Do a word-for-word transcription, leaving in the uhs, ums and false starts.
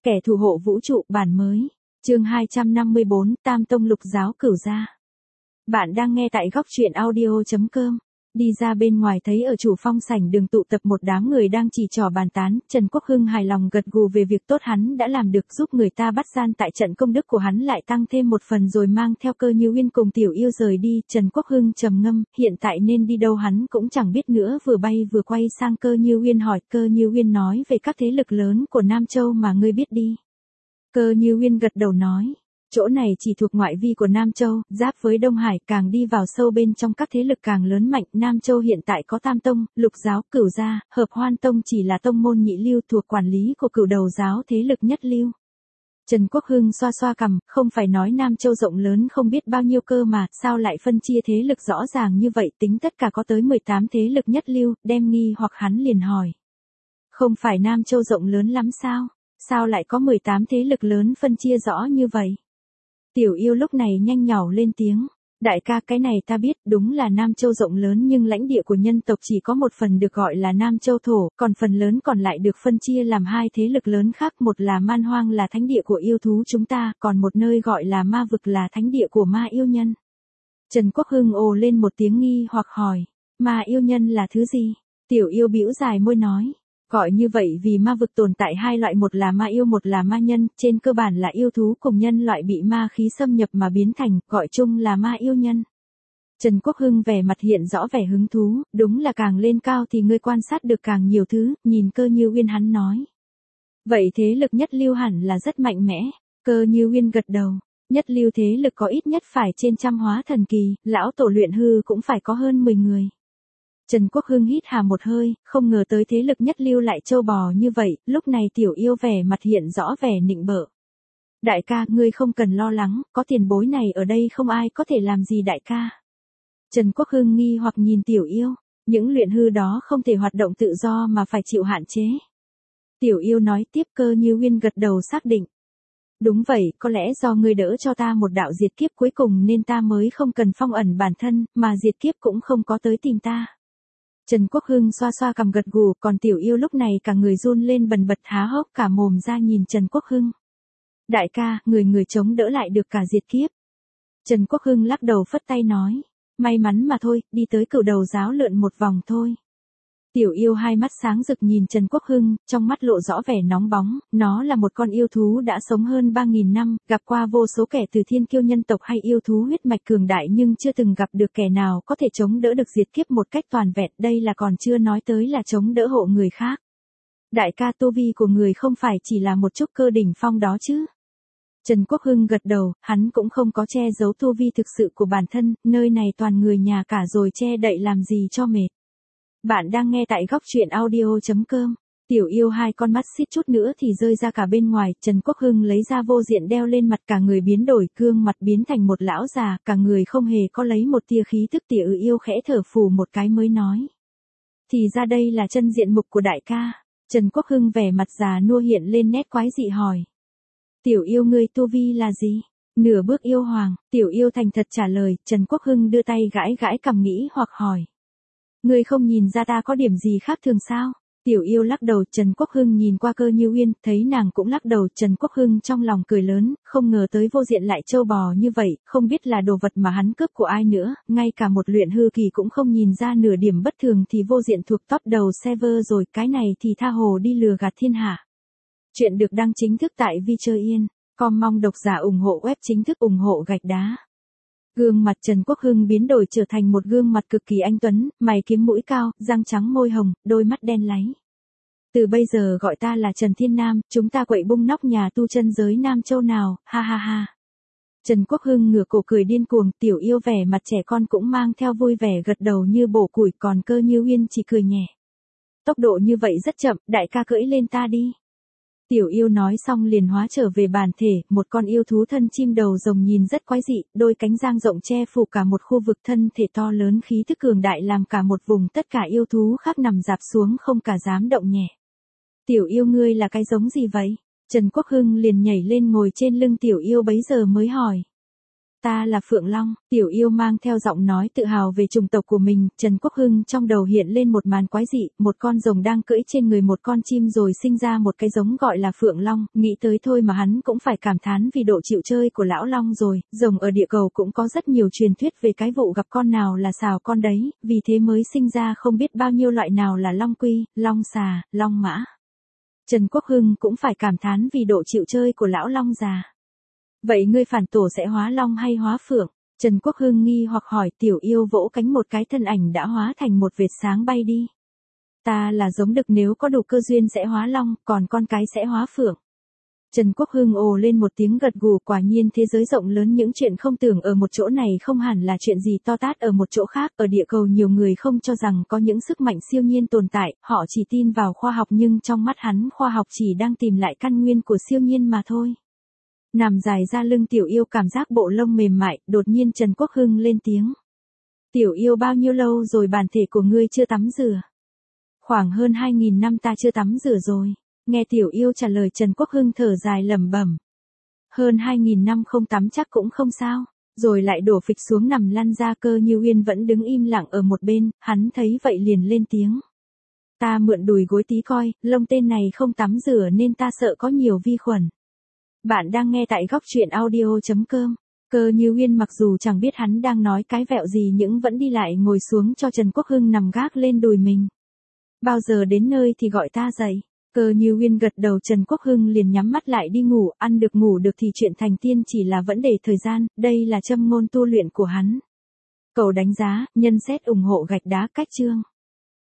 Kẻ thủ hộ vũ trụ bản mới. Chương hai trăm năm mươi bốn, Tam tông lục giáo cửu gia. Bạn đang nghe tại góc truyện audio chấm com. Đi ra bên ngoài thấy ở chủ phong sảnh đường tụ tập một đám người đang chỉ trò bàn tán, Trần Quốc Hưng hài lòng gật gù về việc tốt hắn đã làm được, giúp người ta bắt gian tại trận, công đức của hắn lại tăng thêm một phần, rồi mang theo Cơ Như Uyên cùng Tiểu Yêu rời đi. Trần Quốc Hưng trầm ngâm, hiện tại nên đi đâu hắn cũng chẳng biết nữa, vừa bay vừa quay sang Cơ Như Uyên hỏi, Cơ Như Uyên nói về các thế lực lớn của Nam Châu mà ngươi biết đi. Cơ Như Uyên gật đầu nói, chỗ này chỉ thuộc ngoại vi của Nam Châu, giáp với Đông Hải, càng đi vào sâu bên trong các thế lực càng lớn mạnh. Nam Châu hiện tại có Tam tông, lục giáo, cửu gia, Hợp Hoan tông chỉ là tông môn nhị lưu thuộc quản lý của cửu đầu giáo thế lực nhất lưu. Trần Quốc Hưng xoa xoa cằm, không phải nói Nam Châu rộng lớn không biết bao nhiêu cơ mà, sao lại phân chia thế lực rõ ràng như vậy, tính tất cả có tới mười tám thế lực nhất lưu, đem nghi hoặc hắn liền hỏi. Không phải Nam Châu rộng lớn lắm sao? Sao lại có mười tám thế lực lớn phân chia rõ như vậy? Tiểu Yêu lúc này nhanh nhỏ lên tiếng. Đại ca, cái này ta biết, đúng là Nam Châu rộng lớn nhưng lãnh địa của nhân tộc chỉ có một phần được gọi là Nam Châu thổ, còn phần lớn còn lại được phân chia làm hai thế lực lớn khác, một là Man Hoang là thánh địa của yêu thú chúng ta, còn một nơi gọi là Ma Vực là thánh địa của ma yêu nhân. Trần Quốc Hưng ồ lên một tiếng nghi hoặc hỏi, ma yêu nhân là thứ gì? Tiểu Yêu bĩu dài môi nói. Gọi như vậy vì ma vực tồn tại hai loại, một là ma yêu một là ma nhân, trên cơ bản là yêu thú cùng nhân loại bị ma khí xâm nhập mà biến thành, gọi chung là ma yêu nhân. Trần Quốc Hưng vẻ mặt hiện rõ vẻ hứng thú, đúng là càng lên cao thì ngươi quan sát được càng nhiều thứ, nhìn Cơ Như Uyên hắn nói. Vậy thế lực nhất lưu hẳn là rất mạnh mẽ. Cơ Như Uyên gật đầu, nhất lưu thế lực có ít nhất phải trên trăm hóa thần kỳ, lão tổ luyện hư cũng phải có hơn mười người. Trần Quốc Hưng hít hà một hơi, không ngờ tới thế lực nhất lưu lại trâu bò như vậy, lúc này Tiểu Yêu vẻ mặt hiện rõ vẻ nịnh bợ. Đại ca, ngươi không cần lo lắng, có tiền bối này ở đây không ai có thể làm gì đại ca. Trần Quốc Hưng nghi hoặc nhìn Tiểu Yêu, những luyện hư đó không thể hoạt động tự do mà phải chịu hạn chế. Tiểu Yêu nói tiếp. Cơ Như Uyên gật đầu xác định. Đúng vậy, có lẽ do ngươi đỡ cho ta một đạo diệt kiếp cuối cùng nên ta mới không cần phong ẩn bản thân, mà diệt kiếp cũng không có tới tìm ta. Trần Quốc Hưng xoa xoa cằm gật gù, còn Tiểu Yêu lúc này cả người run lên bần bật há hốc cả mồm ra nhìn Trần Quốc Hưng. Đại ca, người người chống đỡ lại được cả diệt kiếp. Trần Quốc Hưng lắc đầu phất tay nói, may mắn mà thôi, đi tới cửu đầu giáo lượn một vòng thôi. Tiểu Yêu hai mắt sáng rực nhìn Trần Quốc Hưng, trong mắt lộ rõ vẻ nóng bóng, nó là một con yêu thú đã sống hơn ba nghìn năm, gặp qua vô số kẻ từ thiên kiêu nhân tộc hay yêu thú huyết mạch cường đại nhưng chưa từng gặp được kẻ nào có thể chống đỡ được diệt kiếp một cách toàn vẹn, đây là còn chưa nói tới là chống đỡ hộ người khác. Đại ca, tu vi của người không phải chỉ là một chút cơ đỉnh phong đó chứ? Trần Quốc Hưng gật đầu, hắn cũng không có che giấu tu vi thực sự của bản thân, nơi này toàn người nhà cả rồi che đậy làm gì cho mệt. Bạn đang nghe tại góc truyện audio chấm com. Tiểu Yêu hai con mắt xít chút nữa thì rơi ra cả bên ngoài, Trần Quốc Hưng lấy ra vô diện đeo lên mặt, cả người biến đổi, gương mặt biến thành một lão già, cả người không hề có lấy một tia khí tức. Tiểu Yêu khẽ thở phù một cái mới nói. Thì ra đây là chân diện mục của đại ca. Trần Quốc Hưng vẻ mặt già nua hiện lên nét quái dị hỏi. Tiểu Yêu ngươi tu vi là gì? Nửa bước yêu hoàng. Tiểu Yêu thành thật trả lời. Trần Quốc Hưng đưa tay gãi gãi cằm nghĩ hoặc hỏi. Ngươi không nhìn ra ta có điểm gì khác thường sao? Tiểu Yêu lắc đầu. Trần Quốc Hưng nhìn qua Cơ Như Uyên, thấy nàng cũng lắc đầu. Trần Quốc Hưng trong lòng cười lớn, không ngờ tới vô diện lại trâu bò như vậy, không biết là đồ vật mà hắn cướp của ai nữa, ngay cả một luyện hư kỳ cũng không nhìn ra nửa điểm bất thường thì vô diện thuộc top đầu server rồi, cái này thì tha hồ đi lừa gạt thiên hạ. Chuyện được đăng chính thức tại vi chơi yên, com mong độc giả ủng hộ web chính thức, ủng hộ gạch đá. Gương mặt Trần Quốc Hưng biến đổi trở thành một gương mặt cực kỳ anh tuấn, mày kiếm mũi cao, răng trắng môi hồng, đôi mắt đen láy. Từ bây giờ gọi ta là Trần Thiên Nam, chúng ta quậy bung nóc nhà tu chân giới Nam Châu nào, ha ha ha. Trần Quốc Hưng ngửa cổ cười điên cuồng. Tiểu Yêu vẻ mặt trẻ con cũng mang theo vui vẻ gật đầu như bổ củi, còn Cơ Như Uyên chỉ cười nhẹ. Tốc độ như vậy rất chậm, đại ca cưỡi lên ta đi. Tiểu Yêu nói xong liền hóa trở về bản thể, một con yêu thú thân chim đầu rồng nhìn rất quái dị, đôi cánh dang rộng che phủ cả một khu vực, thân thể to lớn khí tức cường đại làm cả một vùng tất cả yêu thú khác nằm rạp xuống không cả dám động nhẹ. Tiểu Yêu ngươi là cái giống gì vậy? Trần Quốc Hưng liền nhảy lên ngồi trên lưng Tiểu Yêu bấy giờ mới hỏi. Ta là Phượng Long, Tiểu Yêu mang theo giọng nói tự hào về chủng tộc của mình. Trần Quốc Hưng trong đầu hiện lên một màn quái dị, một con rồng đang cưỡi trên người một con chim rồi sinh ra một cái giống gọi là Phượng Long, nghĩ tới thôi mà hắn cũng phải cảm thán vì độ chịu chơi của lão Long rồi. Rồng ở địa cầu cũng có rất nhiều truyền thuyết về cái vụ gặp con nào là xào con đấy, vì thế mới sinh ra không biết bao nhiêu loại nào là Long Quy, Long Xà, Long Mã. Trần Quốc Hưng cũng phải cảm thán vì độ chịu chơi của lão Long già. Vậy ngươi phản tổ sẽ hóa Long hay hóa Phượng? Trần Quốc Hưng nghi hoặc hỏi. Tiểu Yêu vỗ cánh, một cái thân ảnh đã hóa thành một vệt sáng bay đi. Ta là giống đực, nếu có đủ cơ duyên sẽ hóa Long, còn con cái sẽ hóa Phượng. Trần Quốc Hưng ồ lên một tiếng gật gù, quả nhiên thế giới rộng lớn, những chuyện không tưởng ở một chỗ này không hẳn là chuyện gì to tát ở một chỗ khác. Ở địa cầu nhiều người không cho rằng có những sức mạnh siêu nhiên tồn tại, họ chỉ tin vào khoa học, nhưng trong mắt hắn khoa học chỉ đang tìm lại căn nguyên của siêu nhiên mà thôi. Nằm dài ra lưng Tiểu Yêu, cảm giác bộ lông mềm mại, đột nhiên Trần Quốc Hưng lên tiếng. Tiểu Yêu, bao nhiêu lâu rồi bản thể của ngươi chưa tắm rửa? Khoảng hơn hai nghìn năm ta chưa tắm rửa rồi. Nghe Tiểu Yêu trả lời, Trần Quốc Hưng thở dài lẩm bẩm. Hơn hai nghìn năm không tắm chắc cũng không sao. Rồi lại đổ phịch xuống nằm lăn ra. Cơ Như Uyên vẫn đứng im lặng ở một bên, hắn thấy vậy liền lên tiếng. Ta mượn đùi gối tí coi, lông tên này không tắm rửa nên ta sợ có nhiều vi khuẩn. Bạn đang nghe tại góc truyện audio chấm com. Cơ Như Uyên mặc dù chẳng biết hắn đang nói cái vẹo gì nhưng vẫn đi lại ngồi xuống cho Trần Quốc Hưng nằm gác lên đùi mình. Bao giờ đến nơi thì gọi ta dậy. Cơ Như Uyên gật đầu, Trần Quốc Hưng liền nhắm mắt lại đi ngủ. Ăn được ngủ được thì chuyện thành tiên chỉ là vấn đề thời gian, đây là châm ngôn tu luyện của hắn. Cầu đánh giá, nhân xét ủng hộ gạch đá cách chương.